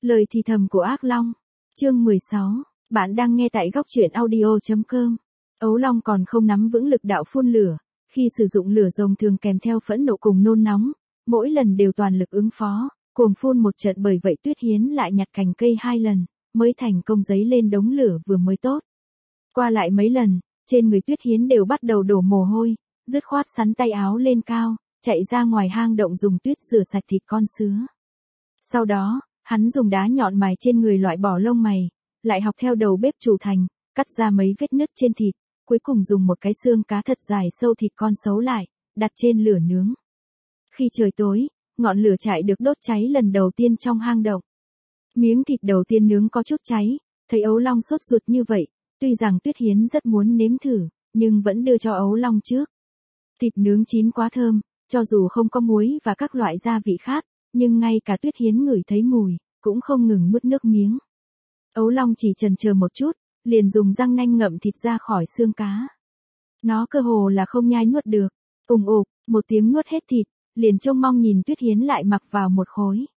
Lời thì thầm của ác long. Chương 16. Bạn đang nghe tại góc truyện audio.com. Ấu long còn không nắm vững lực đạo phun lửa, khi sử dụng lửa rồng thường kèm theo phẫn nộ cùng nôn nóng, mỗi lần đều toàn lực ứng phó, cuồng phun một trận, bởi vậy Tuyết Hiến lại nhặt cành cây 2 lần, mới thành công giấy lên đống lửa vừa mới tốt. Qua lại mấy lần, trên người Tuyết Hiến đều bắt đầu đổ mồ hôi, dứt khoát sắn tay áo lên cao, chạy ra ngoài hang động dùng tuyết rửa sạch thịt con sứa. Sau đó, hắn dùng đá nhọn mài trên người loại bỏ lông mày, lại học theo đầu bếp chủ thành, cắt ra mấy vết nứt trên thịt, cuối cùng dùng một cái xương cá thật dài sâu thịt con xấu lại, đặt trên lửa nướng. Khi trời tối, ngọn lửa trại được đốt cháy lần đầu tiên trong hang động. Miếng thịt đầu tiên nướng có chút cháy, thấy Ấu Long sốt ruột như vậy, tuy rằng Tuyết Hiến rất muốn nếm thử, nhưng vẫn đưa cho Ấu Long trước. Thịt nướng chín quá thơm, cho dù không có muối và các loại gia vị khác, nhưng ngay cả Tuyết Hiến ngửi thấy mùi, cũng không ngừng nuốt nước miếng. Ấu Long chỉ chần chờ một chút, liền dùng răng nanh ngậm thịt ra khỏi xương cá. Nó cơ hồ là không nhai nuốt được, ùng ục, một tiếng nuốt hết thịt, liền trông mong nhìn Tuyết Hiến lại mặc vào một khối.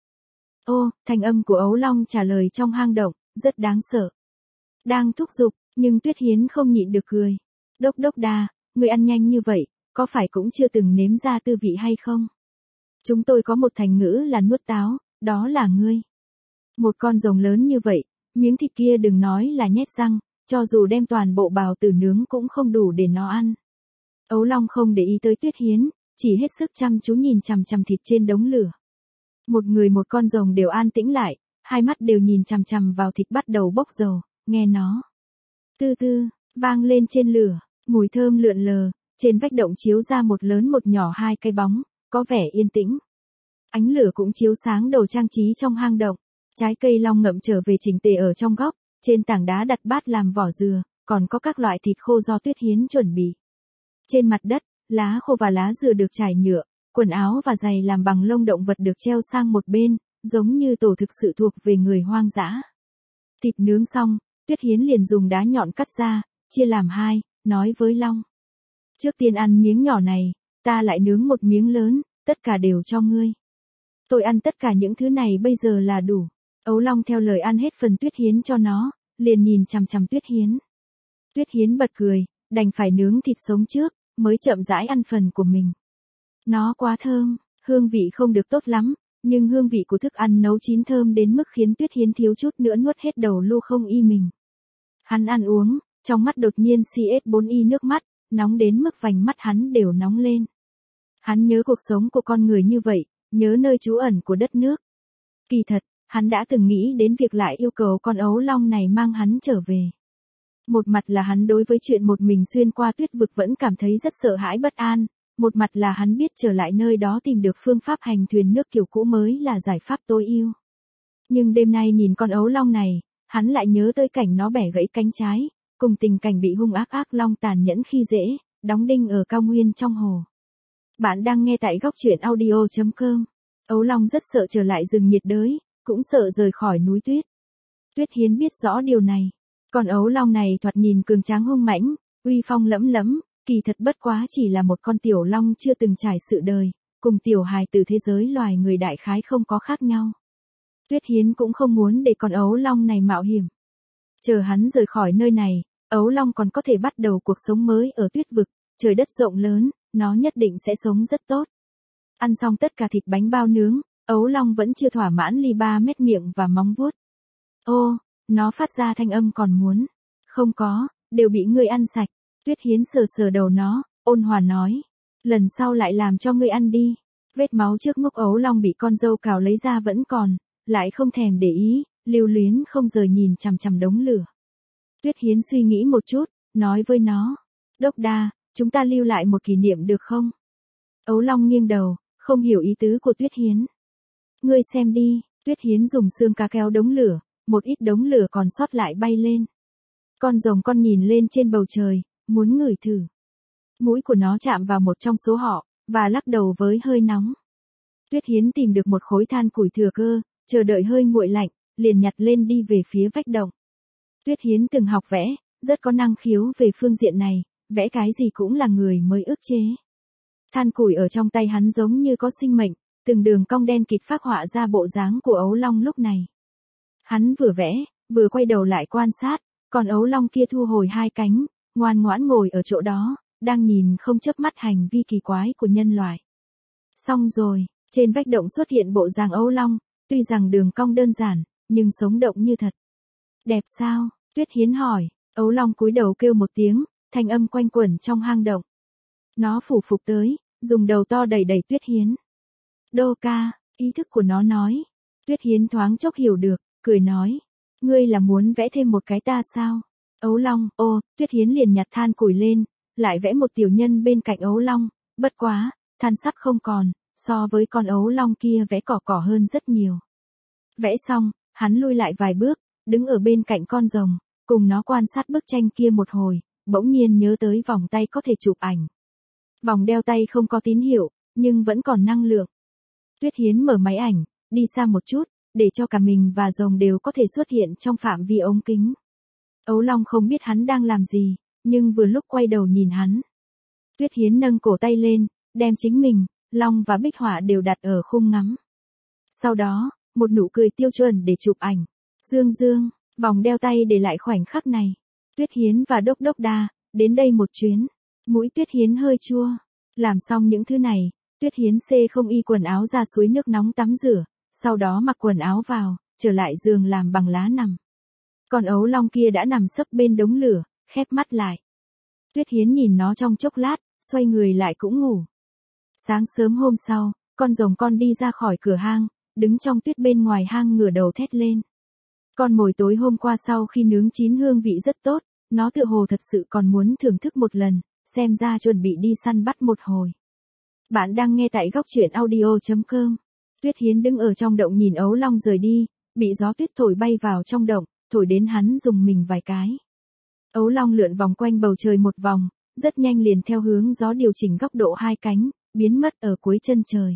Ô, thanh âm của Ấu Long trả lời trong hang động, rất đáng sợ. Đang thúc giục, nhưng Tuyết Hiến không nhịn được cười. Đốc đốc đa, người ăn nhanh như vậy, có phải cũng chưa từng nếm ra tư vị hay không? Chúng tôi có một thành ngữ là nuốt táo, đó là ngươi. Một con rồng lớn như vậy, miếng thịt kia đừng nói là nhét răng, cho dù đem toàn bộ bào tử nướng cũng không đủ để nó ăn. Ấu Long không để ý tới Tuyết Hiến, chỉ hết sức chăm chú nhìn chằm chằm thịt trên đống lửa. Một người một con rồng đều an tĩnh lại, hai mắt đều nhìn chằm chằm vào thịt bắt đầu bốc dầu, nghe nó tư tư vang lên trên lửa, mùi thơm lượn lờ, trên vách động chiếu ra một lớn một nhỏ hai cái bóng, có vẻ yên tĩnh. Ánh lửa cũng chiếu sáng đồ trang trí trong hang động, trái cây long ngậm trở về chỉnh tề ở trong góc, trên tảng đá đặt bát làm vỏ dừa, còn có các loại thịt khô do Tuyết Hiến chuẩn bị. Trên mặt đất, lá khô và lá dừa được trải nhựa, quần áo và giày làm bằng lông động vật được treo sang một bên, giống như tổ thực sự thuộc về người hoang dã. Thịt nướng xong, Tuyết Hiến liền dùng đá nhọn cắt ra, chia làm hai, nói với Long. Trước tiên ăn miếng nhỏ này, ta lại nướng một miếng lớn, tất cả đều cho ngươi. Tôi ăn tất cả những thứ này bây giờ là đủ. Ấu Long theo lời ăn hết phần Tuyết Hiến cho nó, liền nhìn chằm chằm Tuyết Hiến. Tuyết Hiến bật cười, đành phải nướng thịt sống trước, mới chậm rãi ăn phần của mình. Nó quá thơm, hương vị không được tốt lắm, nhưng hương vị của thức ăn nấu chín thơm đến mức khiến Tuyết Hiến thiếu chút nữa nuốt hết đầu lu không y mình. Hắn ăn uống, trong mắt đột nhiên CS4Y nước mắt, nóng đến mức vành mắt hắn đều nóng lên. Hắn nhớ cuộc sống của con người như vậy, nhớ nơi trú ẩn của đất nước. Kỳ thật, hắn đã từng nghĩ đến việc lại yêu cầu con Ấu Long này mang hắn trở về. Một mặt là hắn đối với chuyện một mình xuyên qua tuyết vực vẫn cảm thấy rất sợ hãi bất an, một mặt là hắn biết trở lại nơi đó tìm được phương pháp hành thuyền nước kiểu cũ mới là giải pháp tối ưu. Nhưng đêm nay nhìn con Ấu Long này, hắn lại nhớ tới cảnh nó bẻ gãy cánh trái, cùng tình cảnh bị hung ác long tàn nhẫn khi dễ, đóng đinh ở cao nguyên trong hồ. Bạn đang nghe tại góc truyện audio.com. Ấu Long rất sợ trở lại rừng nhiệt đới, cũng sợ rời khỏi núi tuyết. Tuyết Hiến biết rõ điều này. Còn Ấu Long này thoạt nhìn cường tráng hung mãnh, uy phong lẫm lẫm, kỳ thật bất quá chỉ là một con tiểu long chưa từng trải sự đời, cùng tiểu hài từ thế giới loài người đại khái không có khác nhau. Tuyết Hiến cũng không muốn để con Ấu Long này mạo hiểm. Chờ hắn rời khỏi nơi này, Ấu Long còn có thể bắt đầu cuộc sống mới ở tuyết vực, trời đất rộng lớn, nó nhất định sẽ sống rất tốt. Ăn xong tất cả thịt bánh bao nướng, Ấu Long vẫn chưa thỏa mãn ly 3 mét miệng và móng vuốt. Ô, nó phát ra thanh âm còn muốn. Không có, đều bị ngươi ăn sạch. Tuyết Hiến sờ sờ đầu nó, ôn hòa nói. Lần sau lại làm cho ngươi ăn đi. Vết máu trước ngốc Ấu Long bị con dâu cào lấy ra vẫn còn, lại không thèm để ý, lưu luyến không rời nhìn chằm chằm đống lửa. Tuyết Hiến suy nghĩ một chút, nói với nó. Đốc đa, chúng ta lưu lại một kỷ niệm được không? Ấu Long nghiêng đầu, không hiểu ý tứ của Tuyết Hiến. Ngươi xem đi, Tuyết Hiến dùng xương cá kéo đống lửa, một ít đống lửa còn sót lại bay lên. Con rồng con nhìn lên trên bầu trời, muốn ngửi thử. Mũi của nó chạm vào một trong số họ, và lắc đầu với hơi nóng. Tuyết Hiến tìm được một khối than củi thừa cơ, chờ đợi hơi nguội lạnh, liền nhặt lên đi về phía vách động. Tuyết Hiến từng học vẽ, rất có năng khiếu về phương diện này, vẽ cái gì cũng là người mới ức chế. Than củi ở trong tay hắn giống như có sinh mệnh, từng đường cong đen kịt phác họa ra bộ dáng của Ấu Long lúc này. Hắn vừa vẽ, vừa quay đầu lại quan sát, còn ấu long kia thu hồi hai cánh, ngoan ngoãn ngồi ở chỗ đó, đang nhìn không chớp mắt hành vi kỳ quái của nhân loại. Xong rồi, trên vách động xuất hiện bộ dạng ấu long, tuy rằng đường cong đơn giản, nhưng sống động như thật. Đẹp sao? Tuyết Hiến hỏi, ấu long cúi đầu kêu một tiếng, thanh âm quanh quẩn trong hang động. Nó phủ phục tới, dùng đầu to đẩy đẩy Tuyết Hiến. Đô ca, ý thức của nó nói. Tuyết Hiến thoáng chốc hiểu được, cười nói. Ngươi là muốn vẽ thêm một cái ta sao? Ấu long, Tuyết Hiến liền nhặt than củi lên, lại vẽ một tiểu nhân bên cạnh ấu long, bất quá, than sắc không còn, so với con ấu long kia vẽ cỏ hơn rất nhiều. Vẽ xong, hắn lui lại vài bước, đứng ở bên cạnh con rồng, cùng nó quan sát bức tranh kia một hồi, bỗng nhiên nhớ tới vòng tay có thể chụp ảnh. Vòng đeo tay không có tín hiệu, nhưng vẫn còn năng lượng. Tuyết Hiến mở máy ảnh, đi xa một chút, để cho cả mình và rồng đều có thể xuất hiện trong phạm vi ống kính. Ấu long không biết hắn đang làm gì, nhưng vừa lúc quay đầu nhìn hắn. Tuyết Hiến nâng cổ tay lên, đem chính mình, long và bích họa đều đặt ở khung ngắm. Sau đó, một nụ cười tiêu chuẩn để chụp ảnh. Dương, vòng đeo tay để lại khoảnh khắc này. Tuyết Hiến và Đốc Đốc Đa, đến đây một chuyến. Mũi Tuyết Hiến hơi chua. Làm xong những thứ này, Tuyết Hiến không y quần áo ra suối nước nóng tắm rửa, sau đó mặc quần áo vào, trở lại giường làm bằng lá nằm. Còn ấu long kia đã nằm sấp bên đống lửa, khép mắt lại. Tuyết Hiến nhìn nó trong chốc lát, xoay người lại cũng ngủ. Sáng sớm hôm sau, con rồng con đi ra khỏi cửa hang, đứng trong tuyết bên ngoài hang ngửa đầu thét lên. Con mồi tối hôm qua sau khi nướng chín hương vị rất tốt, nó tựa hồ thật sự còn muốn thưởng thức một lần, xem ra chuẩn bị đi săn bắt một hồi. Bạn đang nghe tại góc truyện audio.com. Tuyết Hiến đứng ở trong động nhìn ấu long rời đi, bị gió tuyết thổi bay vào trong động, thổi đến hắn dùng mình vài cái. Ấu long lượn vòng quanh bầu trời một vòng, rất nhanh liền theo hướng gió điều chỉnh góc độ hai cánh, biến mất ở cuối chân trời.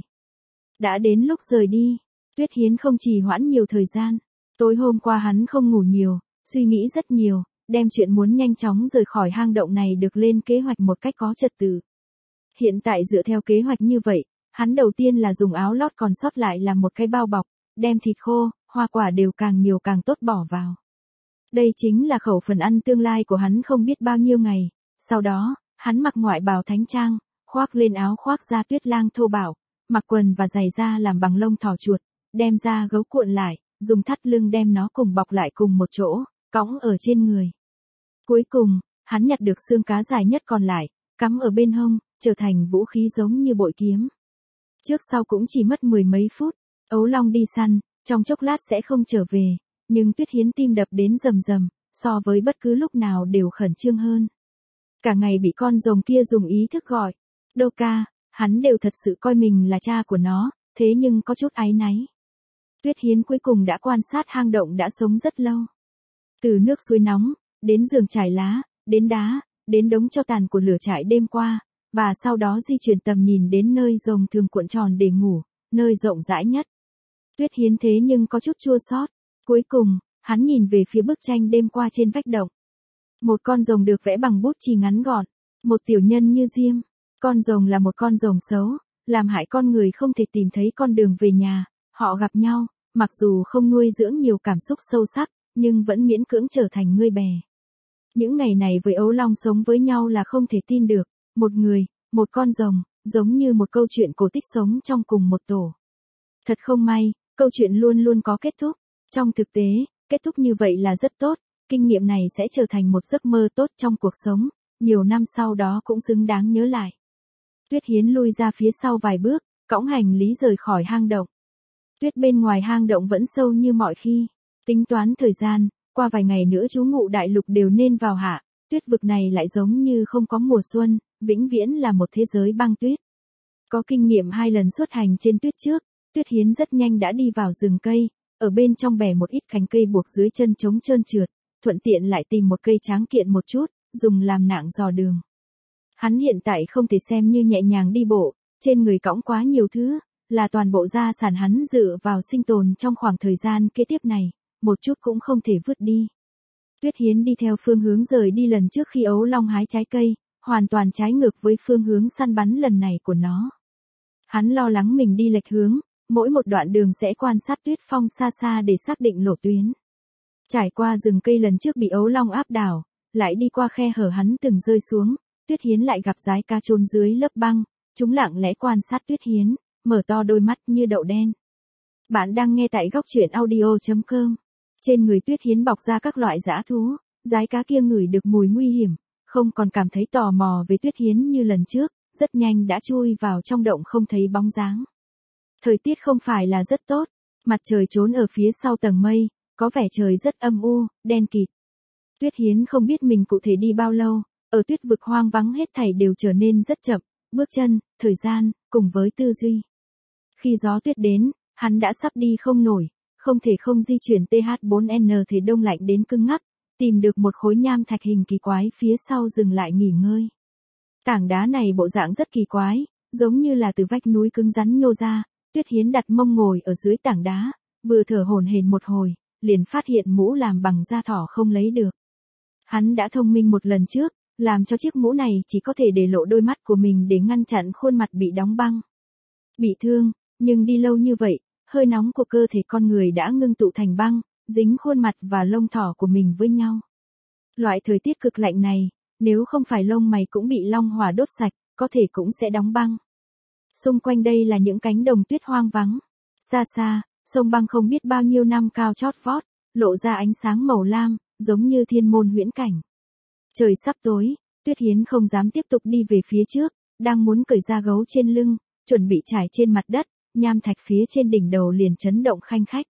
Đã đến lúc rời đi, Tuyết Hiến không trì hoãn nhiều thời gian. Tối hôm qua hắn không ngủ nhiều, suy nghĩ rất nhiều, đem chuyện muốn nhanh chóng rời khỏi hang động này được lên kế hoạch một cách có trật tự. Hiện tại dựa theo kế hoạch như vậy, hắn đầu tiên là dùng áo lót còn sót lại làm một cái bao bọc, đem thịt khô, hoa quả đều càng nhiều càng tốt bỏ vào. Đây chính là khẩu phần ăn tương lai của hắn không biết bao nhiêu ngày. Sau đó, hắn mặc ngoại bào thánh trang, khoác lên áo khoác da tuyết lang thô bạo, mặc quần và giày da làm bằng lông thỏ chuột, đem da gấu cuộn lại, dùng thắt lưng đem nó cùng bọc lại cùng một chỗ, cõng ở trên người. Cuối cùng, hắn nhặt được xương cá dài nhất còn lại, cắm ở bên hông, trở thành vũ khí giống như bội kiếm. Trước sau cũng chỉ mất 10 mấy phút, ấu long đi săn, trong chốc lát sẽ không trở về, nhưng Tuyết Hiến tim đập đến rầm rầm, so với bất cứ lúc nào đều khẩn trương hơn. Cả ngày bị con rồng kia dùng ý thức gọi, Đô ca, hắn đều thật sự coi mình là cha của nó, thế nhưng có chút áy náy. Tuyết Hiến cuối cùng đã quan sát hang động đã sống rất lâu. Từ nước suối nóng, đến giường trải lá, đến đá, đến đống tro tàn của lửa trại đêm qua, và sau đó di chuyển tầm nhìn đến nơi rồng thường cuộn tròn để ngủ, nơi rộng rãi nhất. Tuyết Hiến thế nhưng có chút chua xót. Cuối cùng, hắn nhìn về phía bức tranh đêm qua trên vách động. Một con rồng được vẽ bằng bút chì ngắn gọn, một tiểu nhân như diêm. Con rồng là một con rồng xấu, làm hại con người không thể tìm thấy con đường về nhà. Họ gặp nhau, mặc dù không nuôi dưỡng nhiều cảm xúc sâu sắc, nhưng vẫn miễn cưỡng trở thành người bè. Những ngày này với ấu long sống với nhau là không thể tin được. Một người, một con rồng, giống như một câu chuyện cổ tích sống trong cùng một tổ. Thật không may, câu chuyện luôn luôn có kết thúc. Trong thực tế, kết thúc như vậy là rất tốt, kinh nghiệm này sẽ trở thành một giấc mơ tốt trong cuộc sống, nhiều năm sau đó cũng xứng đáng nhớ lại. Tuyết Hiến lui ra phía sau vài bước, cõng hành lý rời khỏi hang động. Tuyết bên ngoài hang động vẫn sâu như mọi khi. Tính toán thời gian, qua vài ngày nữa chú ngụ đại lục đều nên vào hạ, tuyết vực này lại giống như không có mùa xuân, vĩnh viễn là một thế giới băng tuyết. Có kinh nghiệm 2 lần xuất hành trên tuyết trước, Tuyết Hiến rất nhanh đã đi vào rừng cây, ở bên trong bẻ một ít cành cây buộc dưới chân trống trơn trượt, thuận tiện lại tìm một cây tráng kiện một chút, dùng làm nạng dò đường. Hắn hiện tại không thể xem như nhẹ nhàng đi bộ, trên người cõng quá nhiều thứ, là toàn bộ gia sản hắn dựa vào sinh tồn trong khoảng thời gian kế tiếp này, một chút cũng không thể vứt đi. Tuyết Hiến đi theo phương hướng rời đi lần trước khi ấu long hái trái cây, hoàn toàn trái ngược với phương hướng săn bắn lần này của nó. Hắn lo lắng mình đi lệch hướng, mỗi một đoạn đường sẽ quan sát tuyết phong xa xa để xác định lộ tuyến. Trải qua rừng cây lần trước bị ấu long áp đảo, lại đi qua khe hở hắn từng rơi xuống, Tuyết Hiến lại gặp dái cá chôn dưới lớp băng, chúng lặng lẽ quan sát Tuyết Hiến, mở to đôi mắt như đậu đen. Bạn đang nghe tại góc truyện audio.com. Trên người Tuyết Hiến bọc ra các loại dã thú, dái cá kia ngửi được mùi nguy hiểm, không còn cảm thấy tò mò về Tuyết Hiến như lần trước, rất nhanh đã chui vào trong động không thấy bóng dáng. Thời tiết không phải là rất tốt, mặt trời trốn ở phía sau tầng mây, có vẻ trời rất âm u, đen kịt. Tuyết Hiến không biết mình cụ thể đi bao lâu, ở tuyết vực hoang vắng hết thảy đều trở nên rất chậm, bước chân, thời gian, cùng với tư duy. Khi gió tuyết đến, hắn đã sắp đi không nổi, không thể không di chuyển TH4N thì đông lạnh đến cứng ngắc, tìm được một khối nham thạch hình kỳ quái phía sau dừng lại nghỉ ngơi. Tảng đá này bộ dạng rất kỳ quái, giống như là từ vách núi cứng rắn nhô ra, Tuyết Hiến đặt mông ngồi ở dưới tảng đá, vừa thở hổn hển một hồi, liền phát hiện mũ làm bằng da thỏ không lấy được. Hắn đã thông minh một lần trước, làm cho chiếc mũ này chỉ có thể để lộ đôi mắt của mình để ngăn chặn khuôn mặt bị đóng băng. Bị thương, nhưng đi lâu như vậy, hơi nóng của cơ thể con người đã ngưng tụ thành băng, dính khuôn mặt và lông thỏ của mình với nhau. Loại thời tiết cực lạnh này, nếu không phải lông mày cũng bị long hỏa đốt sạch, có thể cũng sẽ đóng băng. Xung quanh đây là những cánh đồng tuyết hoang vắng. Xa xa, sông băng không biết bao nhiêu năm cao chót vót, lộ ra ánh sáng màu lam, giống như thiên môn huyễn cảnh. Trời sắp tối, Tuyết Hiến không dám tiếp tục đi về phía trước, đang muốn cởi da gấu trên lưng, chuẩn bị trải trên mặt đất, nham thạch phía trên đỉnh đầu liền chấn động khanh khách.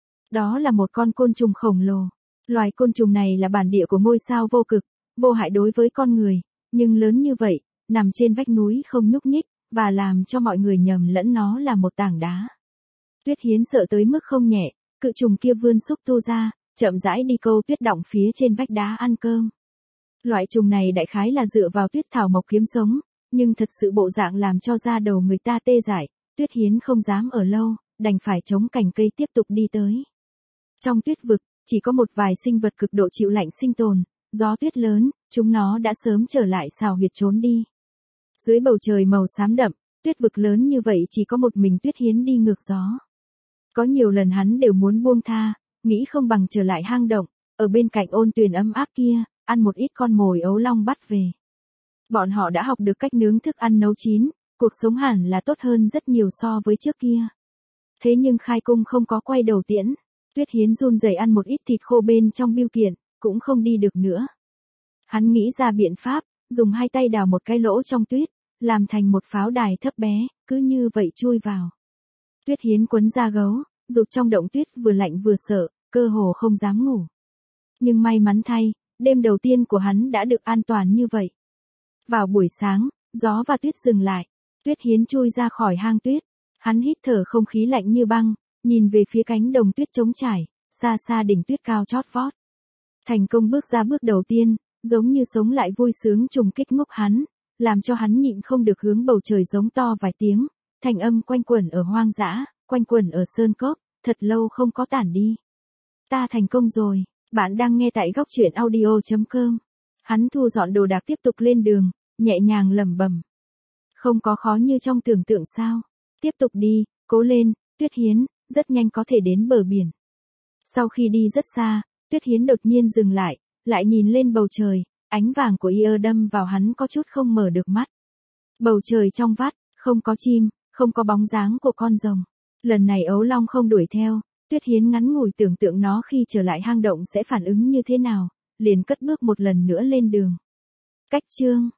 Đó là một con côn trùng khổng lồ. Loài côn trùng này là bản địa của ngôi sao vô cực, vô hại đối với con người, nhưng lớn như vậy, nằm trên vách núi không nhúc nhích, và làm cho mọi người nhầm lẫn nó là một tảng đá. Tuyết Hiến sợ tới mức không nhẹ, cự trùng kia vươn xúc tu ra, chậm rãi đi câu tuyết đọng phía trên vách đá ăn cơm. Loại trùng này đại khái là dựa vào tuyết thảo mộc kiếm sống, nhưng thật sự bộ dạng làm cho da đầu người ta tê dại, Tuyết Hiến không dám ở lâu, đành phải chống cành cây tiếp tục đi tới. Trong tuyết vực, chỉ có một vài sinh vật cực độ chịu lạnh sinh tồn, gió tuyết lớn, chúng nó đã sớm trở lại xào huyệt trốn đi. Dưới bầu trời màu xám đậm, tuyết vực lớn như vậy chỉ có một mình Tuyết Hiến đi ngược gió. Có nhiều lần hắn đều muốn buông tha, nghĩ không bằng trở lại hang động, ở bên cạnh ôn tuyền ấm áp kia, ăn một ít con mồi ấu long bắt về. Bọn họ đã học được cách nướng thức ăn nấu chín, cuộc sống hẳn là tốt hơn rất nhiều so với trước kia. Thế nhưng khai cung không có quay đầu tiễn, Tuyết Hiến run rẩy ăn một ít thịt khô bên trong bưu kiện, cũng không đi được nữa. Hắn nghĩ ra biện pháp, dùng hai tay đào một cái lỗ trong tuyết, làm thành một pháo đài thấp bé, cứ như vậy chui vào. Tuyết Hiến quấn da gấu, rụt trong động tuyết vừa lạnh vừa sợ, cơ hồ không dám ngủ. Nhưng may mắn thay, đêm đầu tiên của hắn đã được an toàn như vậy. Vào buổi sáng, gió và tuyết dừng lại, Tuyết Hiến chui ra khỏi hang tuyết. Hắn hít thở không khí lạnh như băng, nhìn về phía cánh đồng tuyết trống trải, xa xa đỉnh tuyết cao chót vót. Thành công bước ra bước đầu tiên, giống như sống lại vui sướng trùng kích ngốc hắn, làm cho hắn nhịn không được hướng bầu trời giống to vài tiếng, thành âm quanh quẩn ở hoang dã, quanh quẩn ở sơn cốc, thật lâu không có tản đi. Ta thành công rồi, bạn đang nghe tại góc truyện audio.com. Hắn thu dọn đồ đạc tiếp tục lên đường, nhẹ nhàng lẩm bẩm. Không có khó như trong tưởng tượng sao. Tiếp tục đi, cố lên, Tuyết Hiến, rất nhanh có thể đến bờ biển. Sau khi đi rất xa, Tuyết Hiến đột nhiên dừng lại nhìn lên bầu trời, ánh vàng của ia đâm vào hắn có chút không mở được mắt. Bầu trời trong vắt, không có chim, không có bóng dáng của con rồng. Lần này ấu long không đuổi theo, Tuyết Hiến ngắn ngủi tưởng tượng nó khi trở lại hang động sẽ phản ứng như thế nào, liền cất bước một lần nữa lên đường. Cách chương